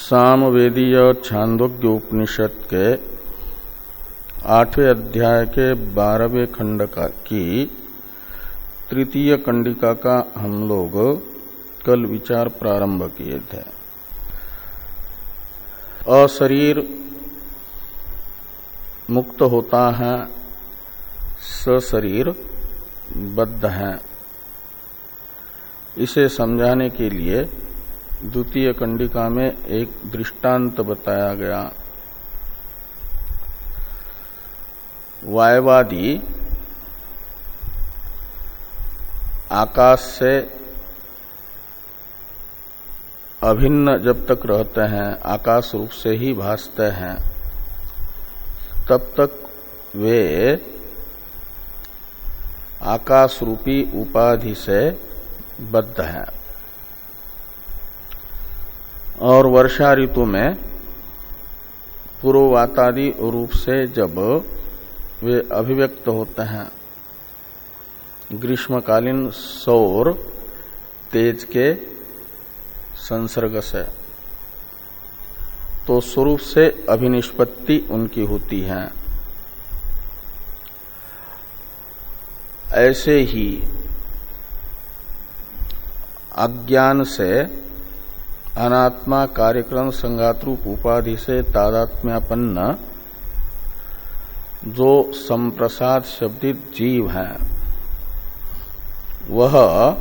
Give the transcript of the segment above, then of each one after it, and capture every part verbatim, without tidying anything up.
सामवेदीय छांदोग्य उपनिषद के आठवें अध्याय के बारहवें खंड का की तृतीय कंडिका का हम लोग कल विचार प्रारंभ किए थे। अशरीर मुक्त होता है, सशरीर बद्ध है। इसे समझाने के लिए द्वितीय कंडिका में एक दृष्टांत बताया गया। वायवादी आकाश से अभिन्न जब तक रहते हैं, आकाश रूप से ही भासते हैं, तब तक वे आकाश रूपी उपाधि से बद्ध हैं। और वर्षा ऋतु में पूर्ववातादि रूप से जब वे अभिव्यक्त होते हैं, ग्रीष्मकालीन सौर तेज के संसर्ग से, तो स्वरूप से अभिनिष्पत्ति उनकी होती है। ऐसे ही अज्ञान से अनात्मा कार्यक्रम संघातरूप उपाधि से तादात्म्यापन्न जो संप्रसाद शब्दित जीव है, वह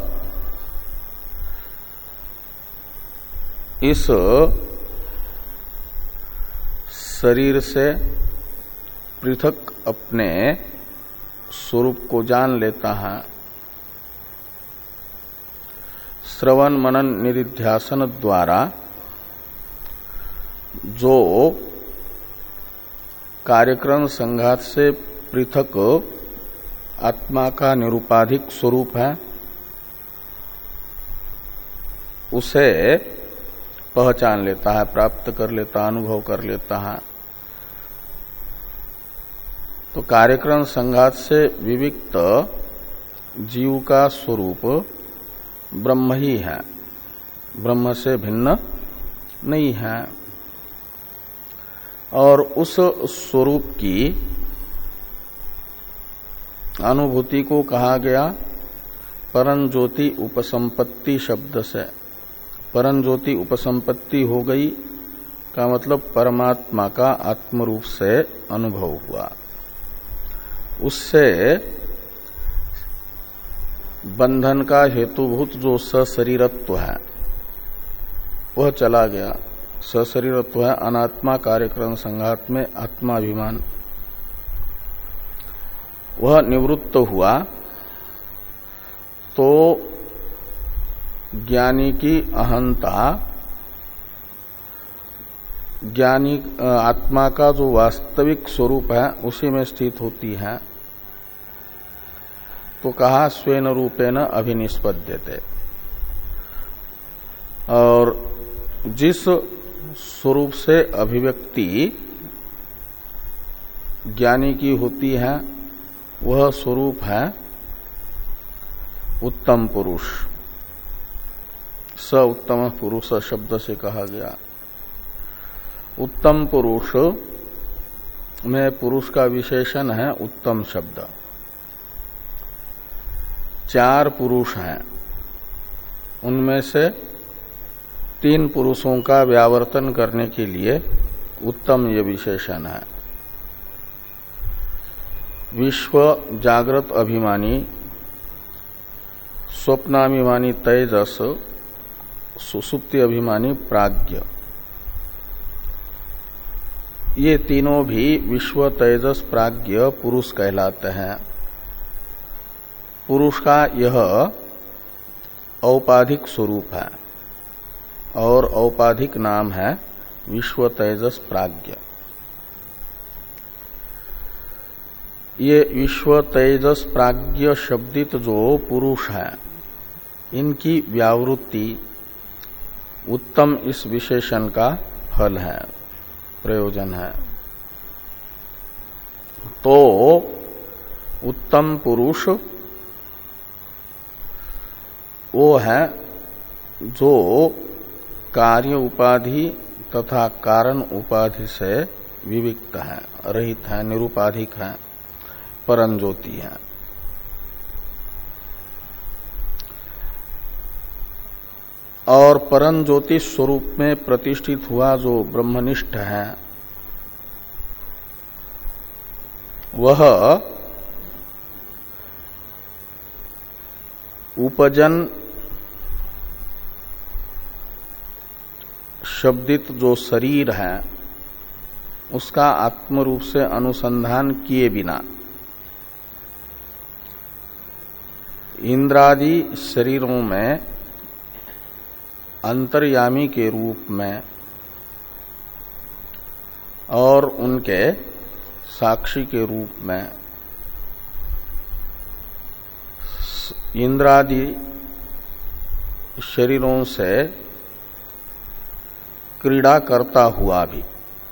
इस शरीर से पृथक अपने स्वरूप को जान लेता है। श्रवण मनन निधिध्यासन द्वारा जो कार्यक्रम संघात से पृथक आत्मा का निरुपाधिक स्वरूप है, उसे पहचान लेता है, प्राप्त कर लेता, अनुभव कर लेता है। तो कार्यक्रम संघात से विविक्त जीव का स्वरूप ब्रह्म ही है, ब्रह्म से भिन्न नहीं है। और उस स्वरूप की अनुभूति को कहा गया परम ज्योति उपसंपत्ति शब्द से। परम ज्योति उपसंपत्ति हो गई का मतलब परमात्मा का आत्मरूप से अनुभव हुआ, उससे बंधन का हेतुभूत जो सशरीरत्व है वह चला गया। सशरीरत्व है अनात्मा कार्यक्रम संघात में आत्माभिमान, वह निवृत्त हुआ। तो ज्ञानी की अहंता ज्ञानी आत्मा का जो वास्तविक स्वरूप है उसी में स्थित होती है। तो कहा स्वेन रूपेण अभिनिष्पद्यते। और जिस स्वरूप से अभिव्यक्ति ज्ञानी की होती है वह स्वरूप है उत्तम पुरुष। स उत्तम पुरुष शब्द से कहा गया। उत्तम पुरुष में पुरुष का विशेषण है उत्तम शब्द। चार पुरुष हैं, उनमें से तीन पुरुषों का व्यावर्तन करने के लिए उत्तम ये विशेषण है। विश्व जागृत अभिमानी, स्वप्नाभिमानी तेजस, सुसुप्ति अभिमानी प्राज्ञ, ये तीनों भी विश्व तेजस प्राज्ञ पुरुष कहलाते हैं। पुरुष का यह औपाधिक स्वरूप है और औपाधिक नाम है विश्व तेजस प्राज्ञ। ये विश्व तेजस प्राज्ञ शब्दित जो पुरुष है, इनकी व्यावृत्ति उत्तम इस विशेषण का फल है, प्रयोजन है। तो उत्तम पुरुष वो है जो कार्य उपाधि तथा कारण उपाधि से विविक्त है, रहित है, निरुपाधिक है, परम ज्योति है। और परम ज्योति स्वरूप में प्रतिष्ठित हुआ जो ब्रह्मनिष्ठ है वह उपजन शब्दित जो शरीर है उसका आत्मरूप से अनुसंधान किए बिना इंद्रादि शरीरों में अंतर्यामी के रूप में और उनके साक्षी के रूप में इंद्रादि शरीरों से क्रीड़ा करता हुआ भी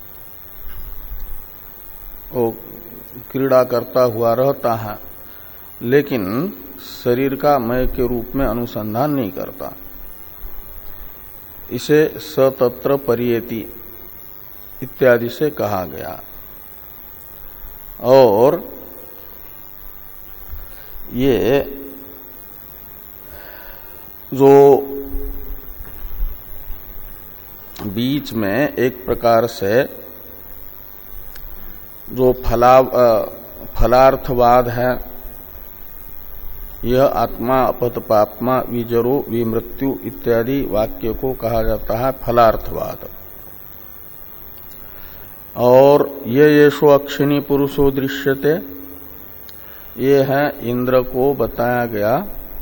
वो क्रीड़ा करता हुआ रहता है, लेकिन शरीर का मय के रूप में अनुसंधान नहीं करता। इसे सतत्र परियेति इत्यादि से कहा गया। और ये जो बीच में एक प्रकार से जो फला फलार्थवाद है, यह आत्मा अपत पापमा विजरो विमृत्यु इत्यादि वाक्य को कहा जाता है फलार्थवाद। और ये येषो अक्षिणी पुरुषो दृश्यते, ये है इंद्र को बताया गया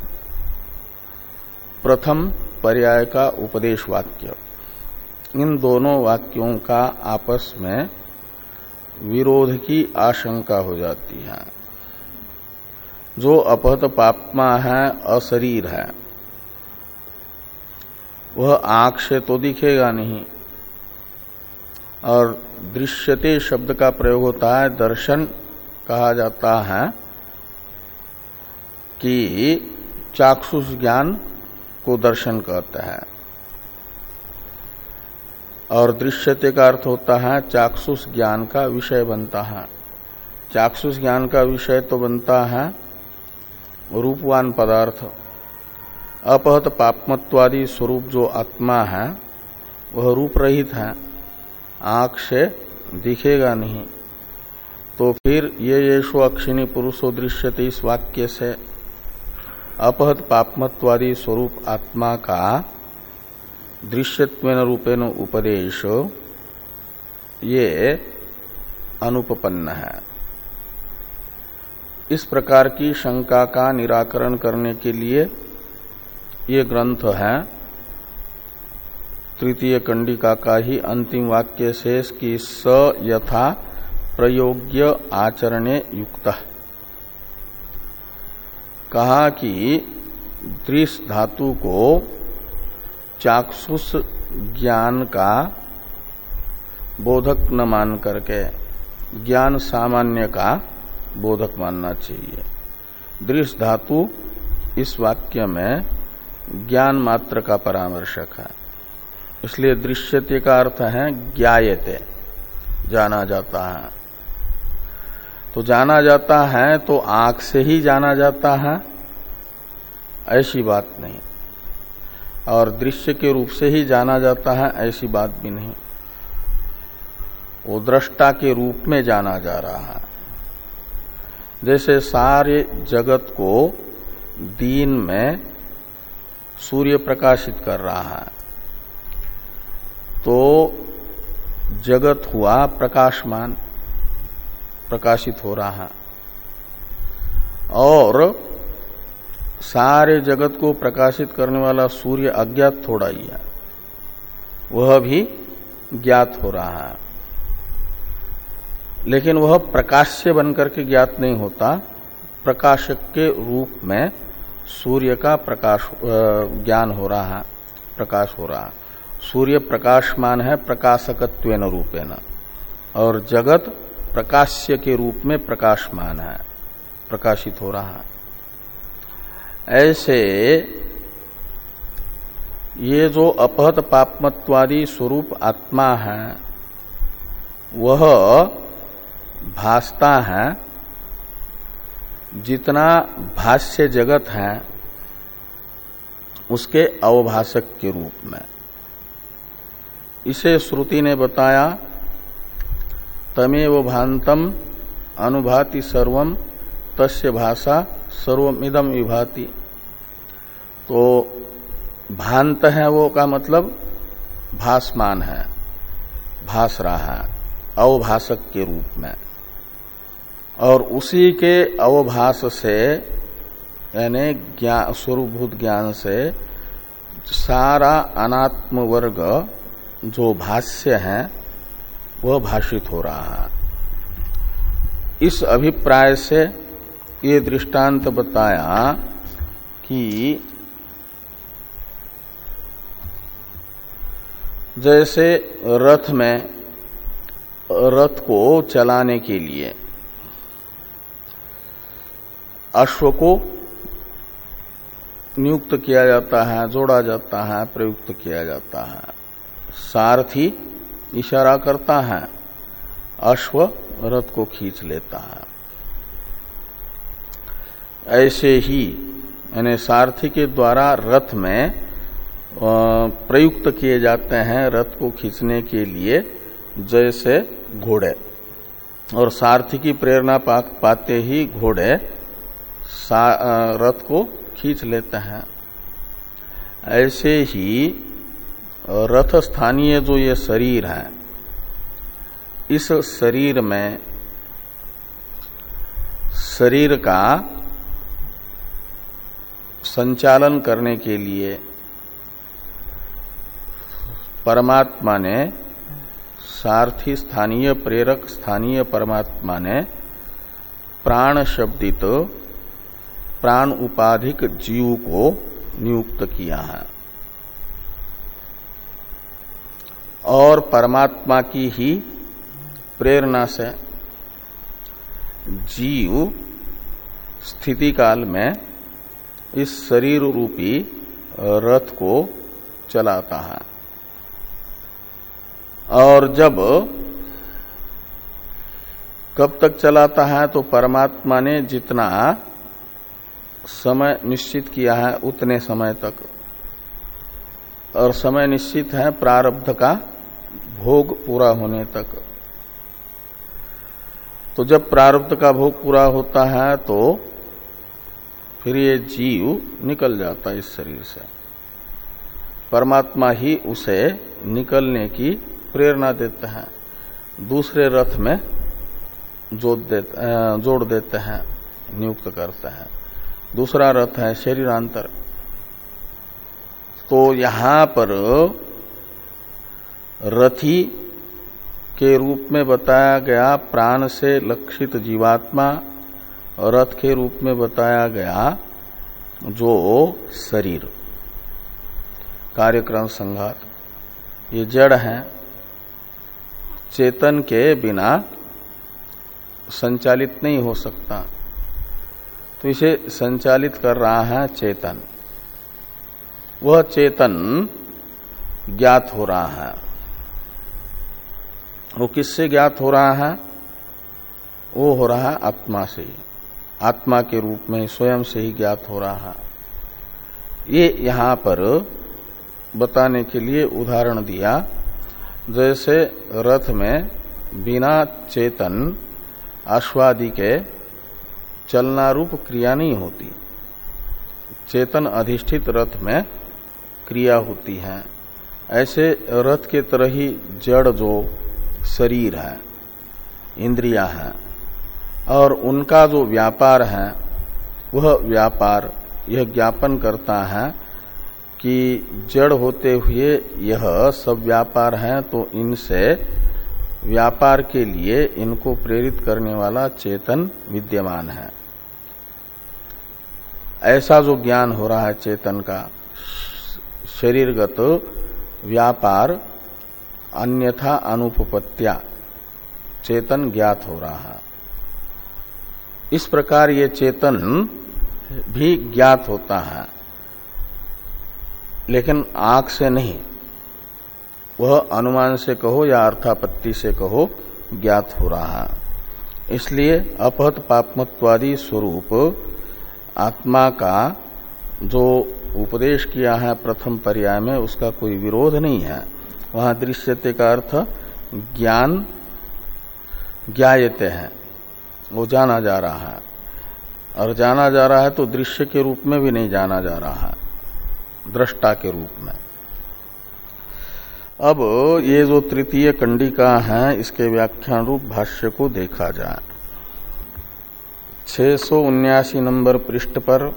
प्रथम पर्याय का उपदेश वाक्य। इन दोनों वाक्यों का आपस में विरोध की आशंका हो जाती है। जो अपहत पापमा है, अशरीर है, वह आंख से तो दिखेगा नहीं। और दृश्यते शब्द का प्रयोग होता है, दर्शन कहा जाता है कि चाक्षुष ज्ञान को दर्शन कहते हैं। और दृश्यते का अर्थ होता है चाक्षुष ज्ञान का विषय बनता है। चाक्षुष ज्ञान का विषय तो बनता है रूपवान पदार्थ। अपहत पापमत्वादि स्वरूप जो आत्मा है वह रूप रहित है, आंख से दिखेगा नहीं। तो फिर ये येषो अक्षिणी पुरुषो दृश्यते इस वाक्य से अपहत पापमत्वादि स्वरूप आत्मा का दृश्यत्वेन रूपेण उपदेश ये अनुपपन्न है। इस प्रकार की शंका का निराकरण करने के लिए ये ग्रंथ है तृतीय कंडिका का ही अंतिम वाक्य शेष की स यथा प्रयोग्य आचरणे युक्त। कहा कि दृश्य धातु को चाक्षुष ज्ञान का बोधक न मान करके ज्ञान सामान्य का बोधक मानना चाहिए। दृश्य धातु इस वाक्य में ज्ञान मात्र का परामर्शक है, इसलिए दृश्यते का अर्थ है ज्ञायते, जाना जाता है। तो जाना जाता है तो आंख से ही जाना जाता है ऐसी बात नहीं, और दृश्य के रूप से ही जाना जाता है ऐसी बात भी नहीं। वो दृष्टा के रूप में जाना जा रहा है। जैसे सारे जगत को दिन में सूर्य प्रकाशित कर रहा है, तो जगत हुआ प्रकाशमान, प्रकाशित हो रहा है। और सारे जगत को प्रकाशित करने वाला सूर्य अज्ञात थोड़ा ही है, वह भी ज्ञात हो रहा है। लेकिन वह प्रकाश्य बनकर के ज्ञात नहीं होता, प्रकाशक के रूप में सूर्य का प्रकाश ज्ञान हो रहा है, प्रकाश हो रहा है। सूर्य प्रकाशमान है प्रकाशकत्वेन रूपेण, और जगत प्रकाश्य के रूप में प्रकाशमान है, प्रकाशित हो रहा है। ऐसे ये जो अपहत पापमत्वादि स्वरूप आत्मा है वह भासता है जितना भाष्य जगत है उसके अवभाषक के रूप में। इसे श्रुति ने बताया तमेव भांतम अनुभाति सर्वम तस्य भाषा सर्वमिदम विभाति। तो भांत है वो का मतलब भासमान है, भास रहा है अवभाषक के रूप में, और उसी के अवभास से यानी ज्ञान स्वरूपभूत ज्ञान से सारा अनात्म वर्ग जो भाष्य है वह भाषित हो रहा है। इस अभिप्राय से ये दृष्टांत बताया कि जैसे रथ में रथ को चलाने के लिए अश्व को नियुक्त किया जाता है, जोड़ा जाता है, प्रयुक्त किया जाता है। सारथी इशारा करता है, अश्व रथ को खींच लेता है। ऐसे ही यानी सारथी के द्वारा रथ में प्रयुक्त किए जाते हैं रथ को खींचने के लिए जैसे घोड़े, और सारथी की प्रेरणा पा, पाते ही घोड़े रथ को खींच लेते हैं। ऐसे ही रथ स्थानीय जो ये शरीर है, इस शरीर में शरीर का संचालन करने के लिए परमात्मा ने सारथी स्थानीय प्रेरक स्थानीय परमात्मा ने प्राण शब्दित प्राण उपाधिक जीव को नियुक्त किया है, और परमात्मा की ही प्रेरणा से जीव स्थिति काल में इस शरीर रूपी रथ को चलाता है। और जब कब तक चलाता है तो परमात्मा ने जितना समय निश्चित किया है उतने समय तक, और समय निश्चित है प्रारब्ध का भोग पूरा होने तक। तो जब प्रारब्ध का भोग पूरा होता है तो फिर ये जीव निकल जाता है इस शरीर से। परमात्मा ही उसे निकलने की प्रेरणा देते हैं, दूसरे रथ में जोड़ देते जोड़ देते हैं, नियुक्त करते हैं। दूसरा रथ है शरीरांतर। तो यहां पर रथी के रूप में बताया गया प्राण से लक्षित जीवात्मा, रथ के रूप में बताया गया जो शरीर कार्यक्रम संघात, ये जड़ है, चेतन के बिना संचालित नहीं हो सकता। तो इसे संचालित कर रहा है चेतन। वह चेतन ज्ञात हो रहा है। वो किससे ज्ञात हो रहा है? वो हो रहा है आत्मा से ही, आत्मा के रूप में स्वयं से ही ज्ञात हो रहा है। ये यहां पर बताने के लिए उदाहरण दिया, जैसे रथ में बिना चेतन अश्वादि के चलना रूप क्रिया नहीं होती, चेतन अधिष्ठित रथ में क्रिया होती है। ऐसे रथ के तरह ही जड़ जो शरीर है, इंद्रियां हैं, और उनका जो व्यापार है वह व्यापार यह ज्ञापन करता है कि जड़ होते हुए यह सब व्यापार है, तो इनसे व्यापार के लिए इनको प्रेरित करने वाला चेतन विद्यमान है। ऐसा जो ज्ञान हो रहा है चेतन का, शरीरगत व्यापार अन्यथा अनुपपत्या चेतन ज्ञात हो रहा है। इस प्रकार ये चेतन भी ज्ञात होता है। लेकिन आंख से नहीं, वह अनुमान से कहो या अर्थापत्ति से कहो ज्ञात हो रहा है। इसलिए अपहत पापमत्वादि स्वरूप आत्मा का जो उपदेश किया है प्रथम पर्याय में, उसका कोई विरोध नहीं है। वहां दृश्यते का अर्थ ज्ञान ज्ञायते है, वो जाना जा रहा है, और जाना जा रहा है तो दृश्य के रूप में भी नहीं जाना जा रहा है, दृष्टा के रूप में। अब ये जो तृतीय कंडिका है, इसके व्याख्यान रूप भाष्य को देखा जाए। छह सौ उन्यासी नंबर पृष्ठ पर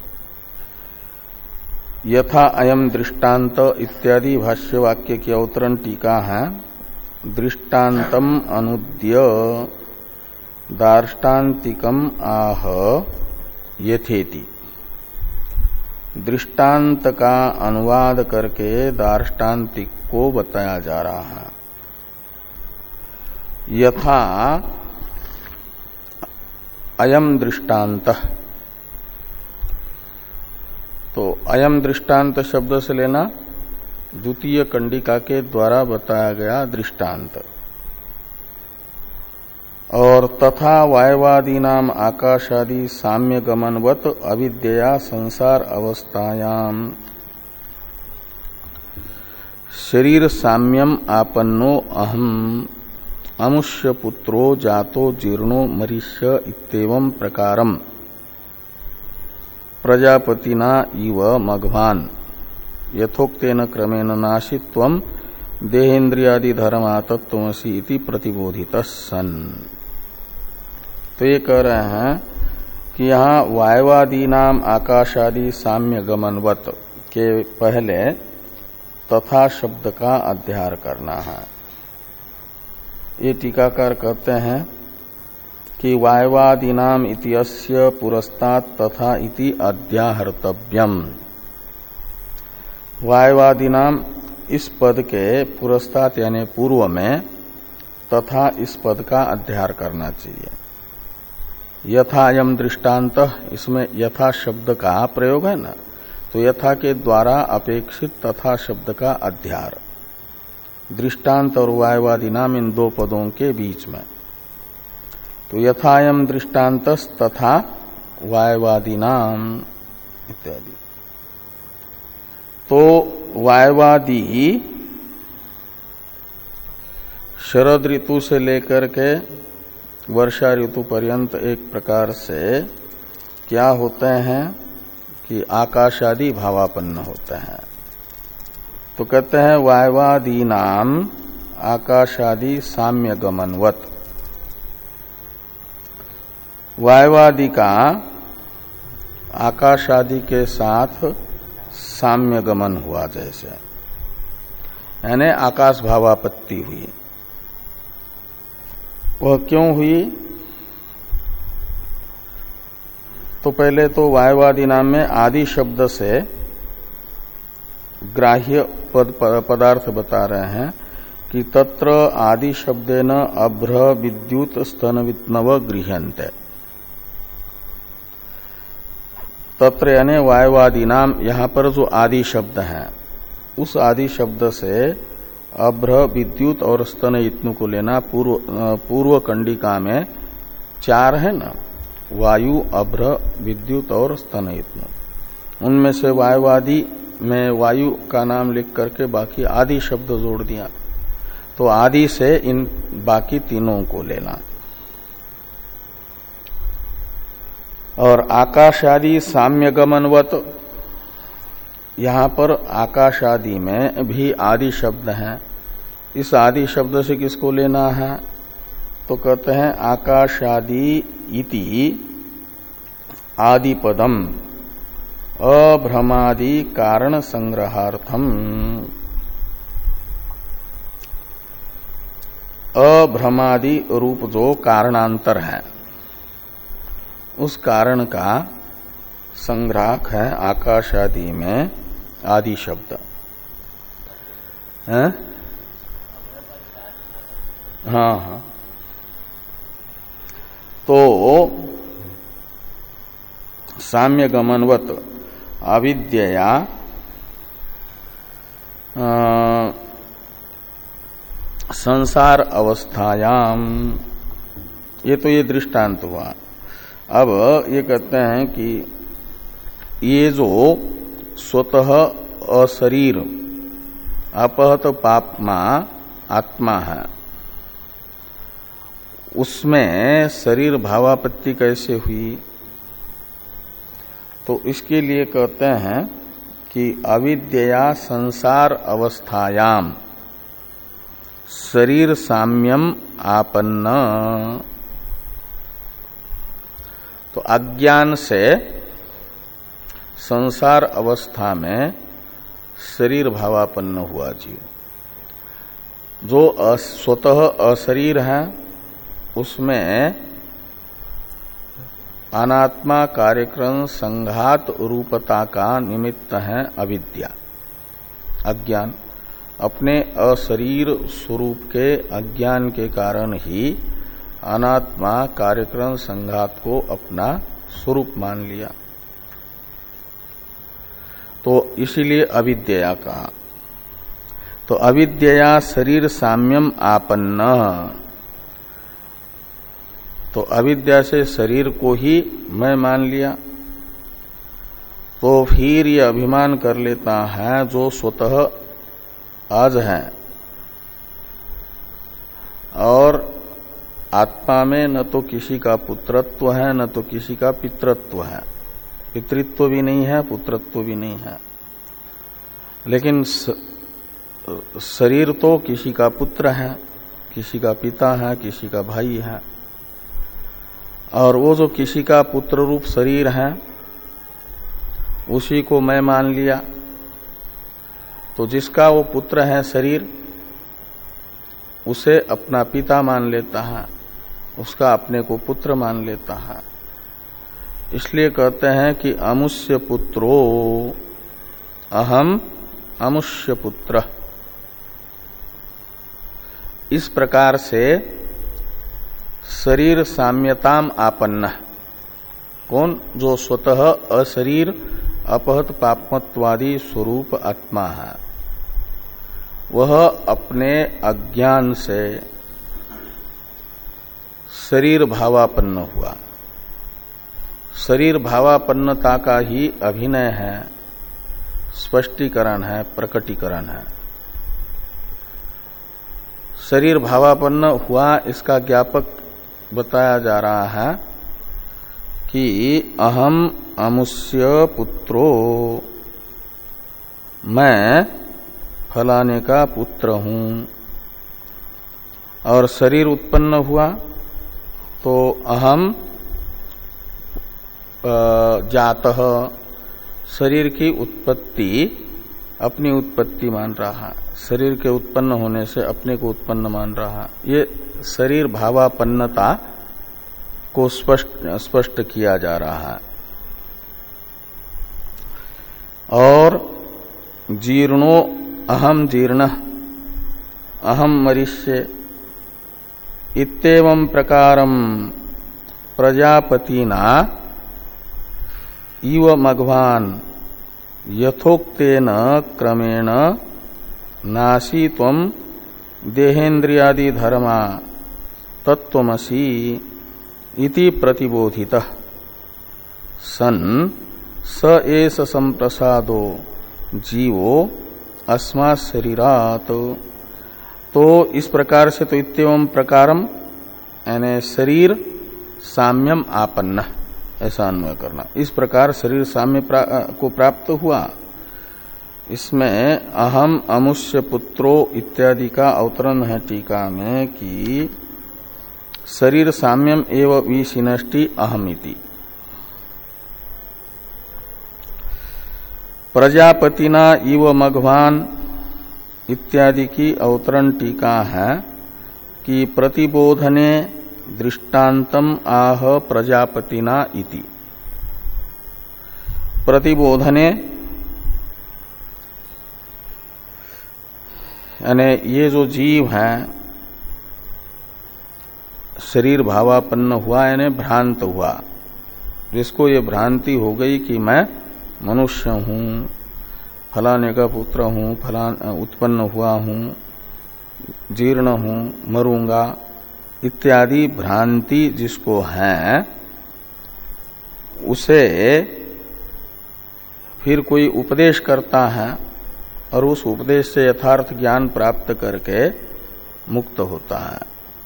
यथा अयम दृष्टांत इत्यादि भाष्य वाक्य की अवतरण टीका है। दृष्टान्तम अनुद्य दार्ष्टान्तिकम आह यथेति। दृष्टांत का अनुवाद करके दार्ष्टान्तिक को बताया जा रहा है। यथा अयम दृष्टांत, तो अयम दृष्टांत शब्द से लेना द्वितीय कंडिका के द्वारा बताया गया दृष्टांत। और तथा वायवादीनाम आकाशादि साम्य गमनवत अविद्यया संसार अवस्थायाम शरीर साम्यम आपन्नो अहम अमुष्य पुत्रो जातो जीर्णो मरीष्य इत्येवं प्रकारम प्रजापतिना इव मघवान यथोक्तेन क्रमेण नाशित्वम देहेन्द्रियादि धर्मातत्वमसि इति प्रतिबोधितः सन। तो ये कह रहे हैं कि यहाँ वायवादीनाम आकाशादि साम्य गमनवत के पहले तथा शब्द का अध्यार करना है। ये टीकाकार कहते हैं कि वायवादीनाम इत्यस्य पुरस्तात् तथा इति अध्याहर्तव्यम। वायवादीनाम इस पद के पुरस्तात् यानी पूर्व में तथा इस पद का अध्यार करना चाहिए। यथायम दृष्टांत, इसमें यथा शब्द का प्रयोग है ना, तो यथा के द्वारा अपेक्षित तथा शब्द का अध्यार दृष्टांत और वायवादी नाम इन दो पदों के बीच में। तो यथायम दृष्टांतस तथा वायवादी नाम इत्यादि। तो वायवादी शरद ऋतु से लेकर के वर्षा ऋतु पर्यंत एक प्रकार से क्या होते हैं कि आकाशादि भावापन्न होते हैं। तो कहते हैं वायवादी नाम आकाशादि साम्य गमनवत। वायवादी का आकाशादि के साथ साम्य गमन हुआ, जैसे यानी आकाश भावापत्ति हुई। वह क्यों हुई? तो पहले तो वायवादी नाम में आदि शब्द से ग्राह्य पद पदार्थ बता रहे हैं कि तत्र आदि शब्देन अभ्र विद्युत स्तनवित्नव गृह्यन्ते। तत्र यानी वायवादी नाम, यहां पर जो आदि शब्द है उस आदि शब्द से अभ्र विद्युत और स्तन इत्नु को लेना। पूर्व पूर्व कंडिका में चार है ना, वायु अभ्र विद्युत और स्तन इत्नु। उनमें से वायवादी में वायु का नाम लिख करके बाकी आदि शब्द जोड़ दिया। तो आदि से इन बाकी तीनों को लेना। और आकाशादि साम्य गमनवत, यहां पर आकाशादि में भी आदि शब्द हैं। इस आदि शब्द से किसको लेना है? तो कहते हैं आकाशादि इति आदि पदम अभ्रमादि कारण संग्रहार्थम। अभ्रमादि रूप जो कारणांतर है, उस कारण का संग्राहक है आकाशादि में आदि शब्द है। हाँ हाँ, तो साम्य गमनवत अविद्यया आ, संसार अवस्थायाम, ये तो ये दृष्टांत हुआ। अब ये कहते हैं कि ये जो स्वतः अशरीर अपहत पापमा आत्मा है, उसमें शरीर भावापत्ति कैसे हुई? तो इसके लिए कहते हैं कि अविद्या संसार अवस्थायाम शरीर साम्यम आपन्न, तो अज्ञान से संसार अवस्था में शरीर भावापन्न हुआ जीव। जो स्वतः अशरीर है उसमें अनात्मा कार्यक्रम संघात रूपता का निमित्त है अविद्या, अज्ञान। अपने अशरीर स्वरूप के अज्ञान के कारण ही अनात्मा कार्यक्रम संघात को अपना स्वरूप मान लिया, तो इसीलिए अविद्या कहा। तो अविद्या शरीर साम्यम आपन्न, तो अविद्या से शरीर को ही मैं मान लिया, तो फिर ये अभिमान कर लेता है जो स्वतः आज है और आत्मा में न तो किसी का पुत्रत्व है न तो किसी का पितृत्व है, पितृत्व भी नहीं है पुत्रत्व भी नहीं है, लेकिन शरीर तो किसी का पुत्र है, किसी का पिता है, किसी का भाई है। और वो जो किसी का पुत्र रूप शरीर है उसी को मैं मान लिया, तो जिसका वो पुत्र है शरीर उसे अपना पिता मान लेता है, उसका अपने को पुत्र मान लेता है। इसलिए कहते हैं कि अमुष्य पुत्रो अहम अमुष्य पुत्र। इस प्रकार से शरीर साम्यताम आपन्न, कौन? जो स्वतः अशरीर अपहत पापमत्वादि स्वरूप आत्मा है, वह अपने अज्ञान से शरीर भावापन्न हुआ। शरीर भावापन्नता का ही अभिनय है, स्पष्टीकरण है, प्रकटीकरण है। शरीर भावापन्न हुआ इसका ज्ञापक बताया जा रहा है कि अहम अमुष्य पुत्रो, मैं फलाने का पुत्र हूं। और शरीर उत्पन्न हुआ तो अहम जातः, शरीर की उत्पत्ति अपनी उत्पत्ति मान रहा है, शरीर के उत्पन्न होने से अपने को उत्पन्न मान रहा है। ये शरीर भावापन्नता को स्पष्ट स्पष्ट किया जा रहा है। और जीर्णो अहम जीर्ण अहम मरिष्ये इत्येवं प्रकारम प्रजापतिना इव मघवान यथोक्तेन क्रमेण नासी त्वं देहेन्द्रियादि धर्मा तत्त्वमसि इति प्रतिबोधितः सन् स एष संप्रसादो जीवो अस्मात् शरीरात्। तो इस प्रकार से तो इत्येवं प्रकारम यानी शरीर साम्यम आपन्न, ऐसा अन्वय करना। इस प्रकार शरीर साम्य प्रा, को प्राप्त हुआ। इसमें अहम अमुष्य पुत्रो इत्यादि का अवतरण है टीका में कि शरीर साम्यम एव विशिनष्टि अहमिति। प्रजापतिना इव मघवान इत्यादि की अवतरण टीका है कि प्रतिबोधने दृष्टान्तम आह प्रजापतिना इति। प्रतिबोधने यानी ये जो जीव है शरीर भावापन्न हुआ यानी भ्रांत हुआ, जिसको ये भ्रांति हो गई कि मैं मनुष्य हूं, फलाने का पुत्र हूं, फलान उत्पन्न हुआ हूं, जीर्ण हूं, मरूंगा इत्यादि भ्रांति जिसको है, उसे फिर कोई उपदेश करता है और उस उपदेश से यथार्थ ज्ञान प्राप्त करके मुक्त होता है।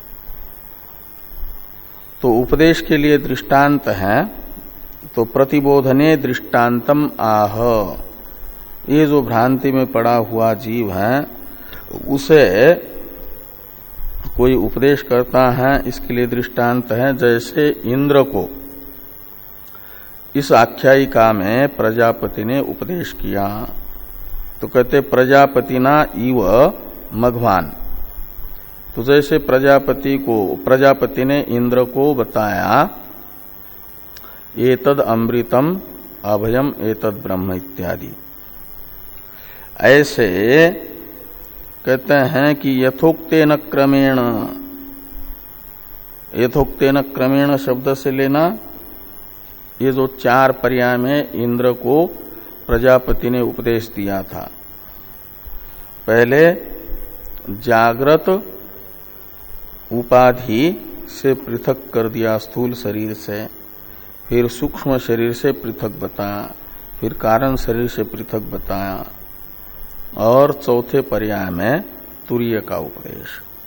तो उपदेश के लिए दृष्टांत है, तो प्रतिबोधने दृष्टांतम आह, ये जो भ्रांति में पड़ा हुआ जीव है उसे कोई उपदेश करता है, इसके लिए दृष्टांत है जैसे इंद्र को इस आख्यायिका में प्रजापति ने उपदेश किया। तो कहते प्रजापतिना इव मघवान, तो जैसे प्रजापति को प्रजापति ने इंद्र को बताया एतद अमृतम अभयम एतद ब्रह्म इत्यादि, ऐसे कहते हैं कि यथोक्तेन क्रमेण, यथोक्तेन क्रमेण शब्द से लेना ये जो चार पर्याय में इंद्र को प्रजापति ने उपदेश दिया था। पहले जागृत उपाधि से पृथक कर दिया स्थूल शरीर से, फिर सूक्ष्म शरीर से पृथक बताया, फिर कारण शरीर से पृथक बताया, और चौथे पर्याय में तुरीय का उपदेश,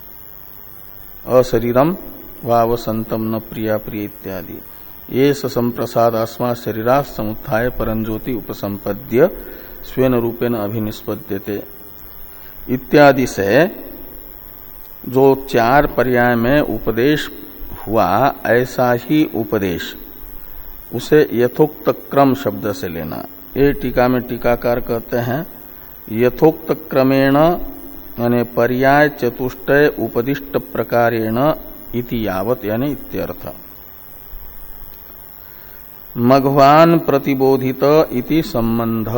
अशरीरम वावसंतम न प्रिया प्रिय इत्यादि, ये संप्रसाद आस्मा शरीरा समुत्थाय परंज्योति उपसंपद्य स्वेन रूपेण अभिनिष्पद्यते इत्यादि से जो चार पर्याय में उपदेश हुआ, ऐसा ही उपदेश उसे यथोक्त क्रम शब्द से लेना। ये टीका में टीकाकार कहते हैं यथोक्त क्रमेण यानी पर्याय चतुष्टय उपदिष्ट प्रकारेण इति यावत यानी इत्यर्थ। मघवान प्रतिबोधित इति संबंध,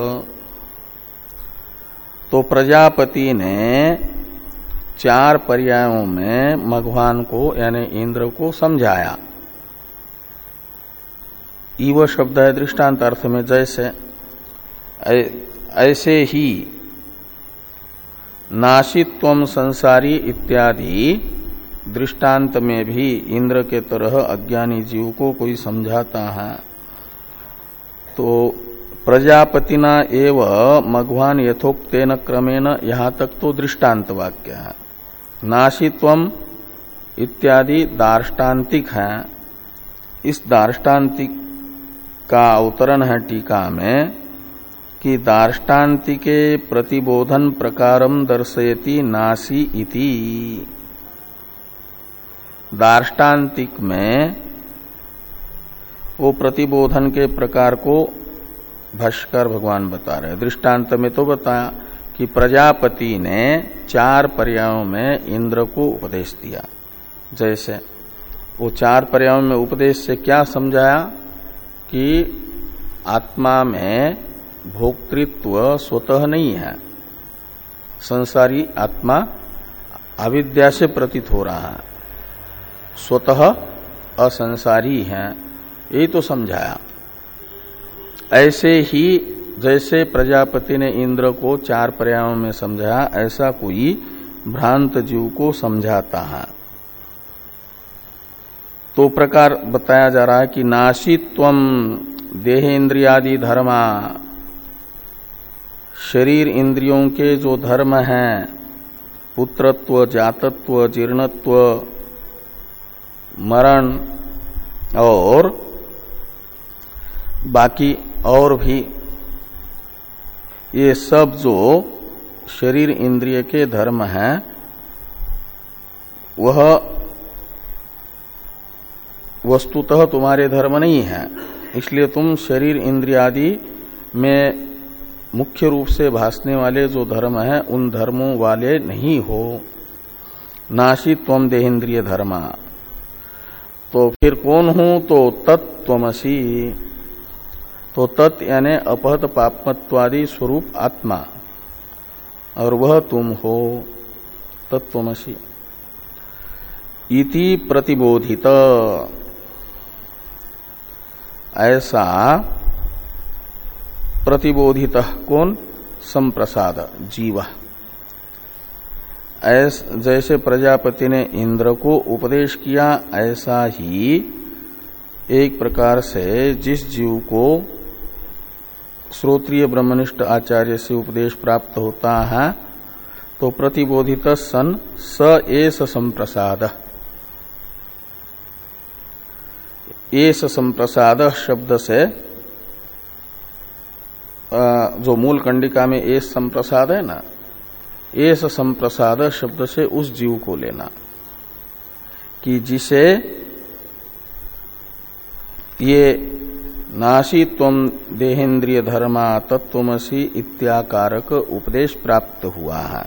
तो प्रजापति ने चार पर्यायों में मघवान को यानी इंद्र को समझाया। इव शब्द है दृष्टांत अर्थ में, जैसे ऐसे ही नाशित्वम संसारी इत्यादि दृष्टांत में भी इंद्र के तरह अज्ञानी जीव को कोई समझाता है। तो प्रजापतिना एव मघवान यथोक्तेन क्रमेण, यहां तक तो दृष्टांत वाक्य है। नाशित्वम इत्यादि दार्ष्टान्तिक है। इस दार्ष्टान्तिक का अवतरण है टीका में कि दार्ष्टान्तिके प्रतिबोधन प्रकारम दर्शयति नासी इति। दार्ष्टान्तिक में वो प्रतिबोधन के प्रकार को भाष्यकार भगवान बता रहे। दृष्टांत में तो बताया कि प्रजापति ने चार पर्यायों में इंद्र को उपदेश दिया। जैसे वो चार पर्यायों में उपदेश से क्या समझाया कि आत्मा में भोक्तृत्व स्वतः नहीं है, संसारी आत्मा अविद्या से प्रतीत हो रहा है, स्वतः असंसारी है, यही तो समझाया। ऐसे ही जैसे प्रजापति ने इंद्र को चार पर्यायों में समझाया, ऐसा कोई भ्रांत जीव को समझाता है। तो प्रकार बताया जा रहा है कि नाशित्वम देहेन्द्रियादि धर्मा, शरीर इंद्रियों के जो धर्म हैं, पुत्रत्व, जातत्व, जीर्णत्व, मरण और बाकी और भी, ये सब जो शरीर इंद्रिय के धर्म हैं वह वस्तुतः तुम्हारे धर्म नहीं है, इसलिए तुम शरीर इंद्रियादि में मुख्य रूप से भासने वाले जो धर्म है उन धर्मों वाले नहीं हो। नाशी त्वम देहेन्द्रिय धर्मा, तो फिर कौन हूं? तो तत्त्वमसि। तो तत् यानी अपहत पापमत्वादि स्वरूप आत्मा, और वह तुम हो, तत्त्वमसि इति प्रतिबोधित। ऐसा प्रतिबोधित कौन? संप्रसाद जीव। ऐस जैसे प्रजापति ने इंद्र को उपदेश किया, ऐसा ही एक प्रकार से जिस जीव को श्रोत्रिय ब्रह्मनिष्ठ आचार्य से उपदेश प्राप्त होता है तो प्रतिबोधित सन स एस संप्रसाद। एस संप्रसाद शब्द से जो मूल कंडिका में एस संप्रसाद है ना, एस संप्रसाद शब्द से उस जीव को लेना कि जिसे ये नासी त्वम देहेन्द्रिय धर्मा तत्वमसी इत्याकारक उपदेश प्राप्त हुआ है।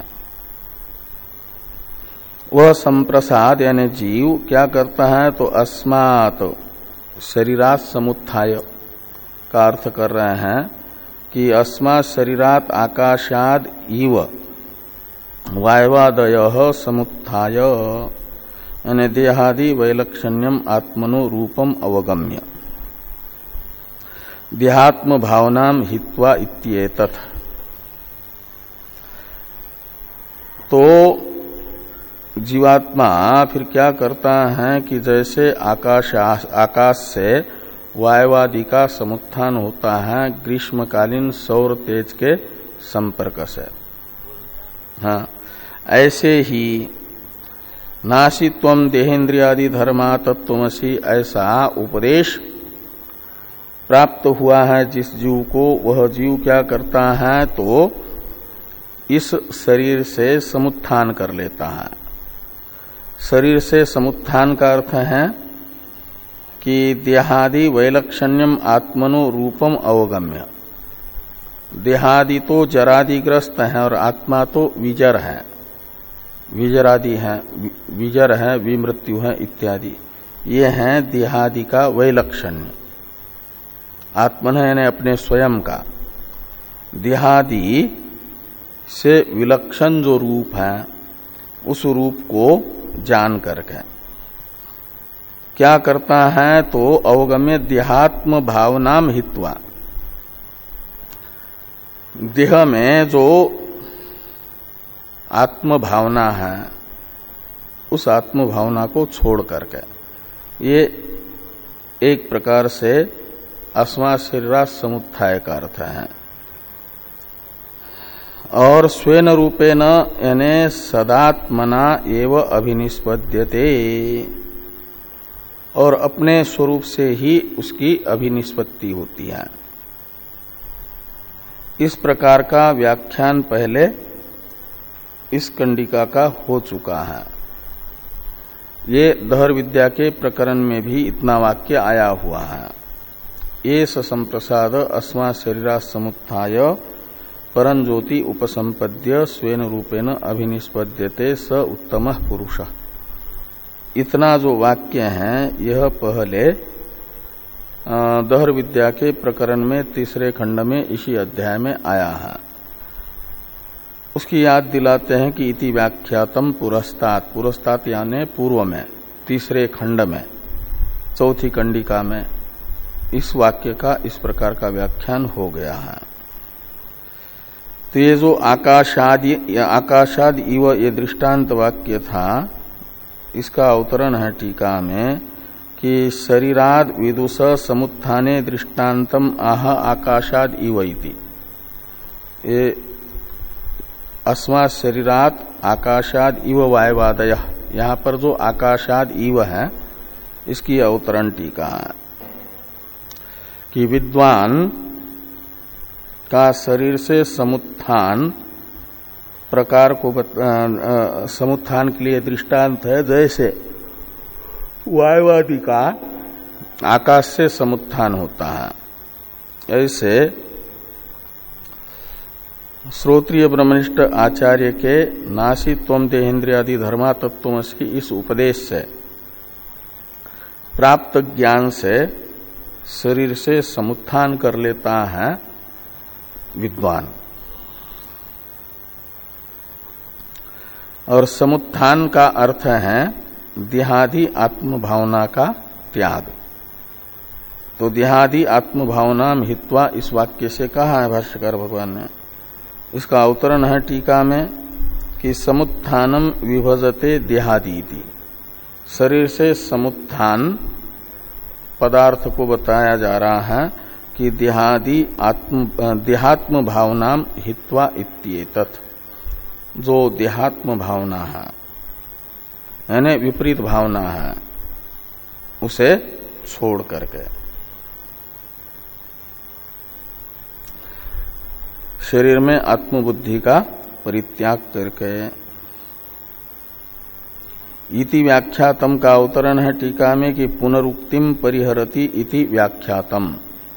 वह संप्रसाद यानी जीव क्या करता है तो अस्मात् शरीरात समुत्थाय का अर्थ कर रहे हैं कि अस्मात् शरीरात आकाशाद इव वायवादय समुत्थाय यानी देहादि वैलक्षण्यम आत्मनो रूपम अवगम्य देहात्म भावनाम हित्वा इत्येतत्। तो जीवात्मा फिर क्या करता है कि जैसे आकाश आकाश से वायुवादि का समुत्थान होता है ग्रीष्मकालीन सौर तेज के संपर्क से, हाँ, ऐसे ही नासित्वम देहेन्द्रियादि धर्मा तत्वमसि ऐसा उपदेश प्राप्त हुआ है जिस जीव को, वह जीव क्या करता है तो इस शरीर से समुत्थान कर लेता है। शरीर से समुत्थान का अर्थ है कि देहादि वैलक्षण्यम आत्मनो रूपम अवगम्य। देहादि तो जरादिग्रस्त है और आत्मा तो विजर है, विजरादि है, विजर है, विमृत्यु है इत्यादि, ये हैं देहादि का वैलक्षण्य। आत्मन यानी अपने स्वयं का, देहादि से विलक्षण जो रूप है उस रूप को जान करके क्या करता है तो अवगम्य देहात्म भावनाम हित्वा, देह में जो आत्म भावना है उस आत्म भावना को छोड़ करके, ये एक प्रकार से अस्मा शरीरा समुत्थाय का अर्थ है। और स्वेन रूपेण यानी सदात्मना एव अभिनिष्पद्यते, और अपने स्वरूप से ही उसकी अभिनिष्पत्ति होती है। इस प्रकार का व्याख्यान पहले इस कंडिका का हो चुका है। ये दहर विद्या के प्रकरण में भी इतना वाक्य आया हुआ है। एस संप्रसाद अस्मा शरीरा समुत्थाय परं ज्योति उपसंपद्य स्वेन रूपेण अभिनिष्पद्यते स उत्तमः पुरुषः। इतना जो वाक्य है यह पहले दहर विद्या के प्रकरण में तीसरे खंड में इसी अध्याय में आया है। उसकी याद दिलाते हैं कि इति व्याख्यातम पुरस्तात्, पुरस्तात् यानी पूर्व में तीसरे खंड में चौथी कंडिका में इस वाक्य का इस प्रकार का व्याख्यान हो गया है। तो ये जो आकाशादि आकाशाद इव ये दृष्टांत वाक्य था, इसका अवतरण है टीका में कि शरीराद विदुष समुत्थाने दृष्टान्तम आह आकाशाद इव इति। ये अस्मा शरीरात आकाशाद इव वायवादय, यहाँ पर जो आकाशाद इव है इसकी अवतरण टीका है कि विद्वान का शरीर से समुत्थान प्रकार को बता, समुत्थान के लिए दृष्टांत है जैसे वायुवादि का आकाश से समुत्थान होता है। ऐसे श्रोत्रिय ब्रह्मनिष्ठ आचार्य के नासी त्वम देहेन्द्रियादि धर्मा तत्वमसि इस उपदेश से प्राप्त ज्ञान से शरीर से समुत्थान कर लेता है विद्वान। और समुत्थान का अर्थ है देहादि आत्म भावना का त्याग। तो देहादि आत्म भावना हित्वा इस वाक्य से कहा है भाष्यकार भगवान ने, इसका अवतरण है टीका में कि समुत्थानम विभजते देहादीति, शरीर से समुत्थान पदार्थ को बताया जा रहा है कि देहादि आत्म देहात्म भावनाम हित्वा इत्येतत्, जो देहात्म भावना है यानी विपरीत भावना है उसे छोड़ करके, शरीर में आत्मबुद्धि का परित्याग करके। इति व्याख्यातम का अवतरण है टीका में कि पुनरुक्तिम परिहरति इति व्याख्यातम,